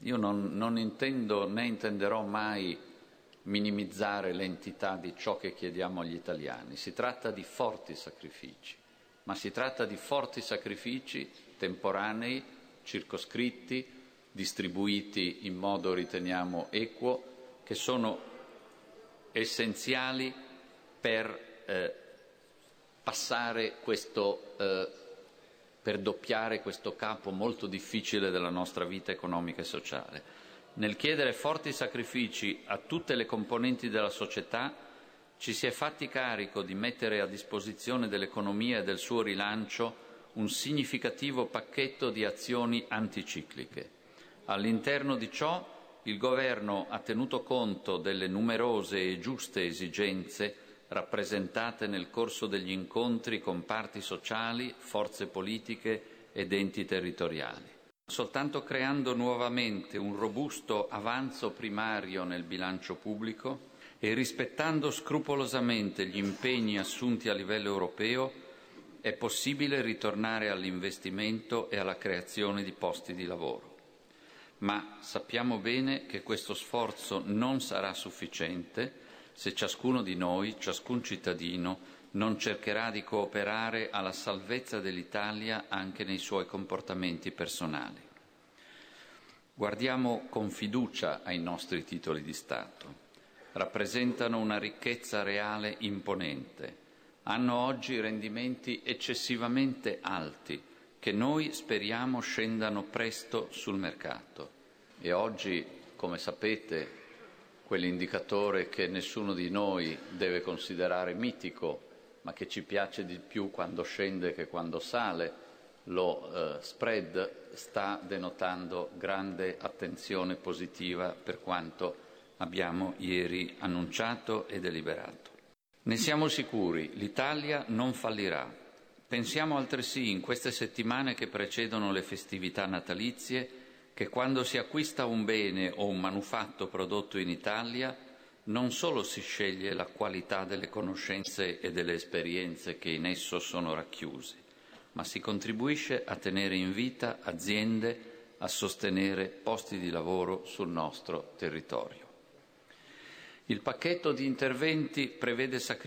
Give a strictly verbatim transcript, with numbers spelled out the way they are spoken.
Io non, non intendo né intenderò mai minimizzare l'entità di ciò che chiediamo agli italiani. Si tratta di forti sacrifici, ma si tratta di forti sacrifici temporanei, circoscritti, distribuiti in modo, riteniamo, equo, che sono essenziali per eh, passare questo, eh, per doppiare questo capo molto difficile della nostra vita economica e sociale. Nel chiedere forti sacrifici a tutte le componenti della società, ci si è fatti carico di mettere a disposizione dell'economia e del suo rilancio un significativo pacchetto di azioni anticicliche. All'interno di ciò, il Governo ha tenuto conto delle numerose e giuste esigenze rappresentate nel corso degli incontri con parti sociali, forze politiche ed enti territoriali. Soltanto creando nuovamente un robusto avanzo primario nel bilancio pubblico e rispettando scrupolosamente gli impegni assunti a livello europeo è possibile ritornare all'investimento e alla creazione di posti di lavoro. Ma sappiamo bene che questo sforzo non sarà sufficiente se ciascuno di noi, ciascun cittadino, non cercherà di cooperare alla salvezza dell'Italia anche nei suoi comportamenti personali. Guardiamo con fiducia ai nostri titoli di Stato. Rappresentano una ricchezza reale imponente. Hanno oggi rendimenti eccessivamente alti che noi speriamo scendano presto sul mercato. E oggi, come sapete, quell'indicatore che nessuno di noi deve considerare mitico, ma che ci piace di più quando scende che quando sale, lo eh, spread, sta denotando grande attenzione positiva per quanto abbiamo ieri annunciato e deliberato. Ne siamo sicuri, l'Italia non fallirà. Pensiamo altresì in queste settimane che precedono le festività natalizie che quando si acquista un bene o un manufatto prodotto in Italia non solo si sceglie la qualità delle conoscenze e delle esperienze che in esso sono racchiuse, ma si contribuisce a tenere in vita aziende, a sostenere posti di lavoro sul nostro territorio. Il pacchetto di interventi prevede sacrifici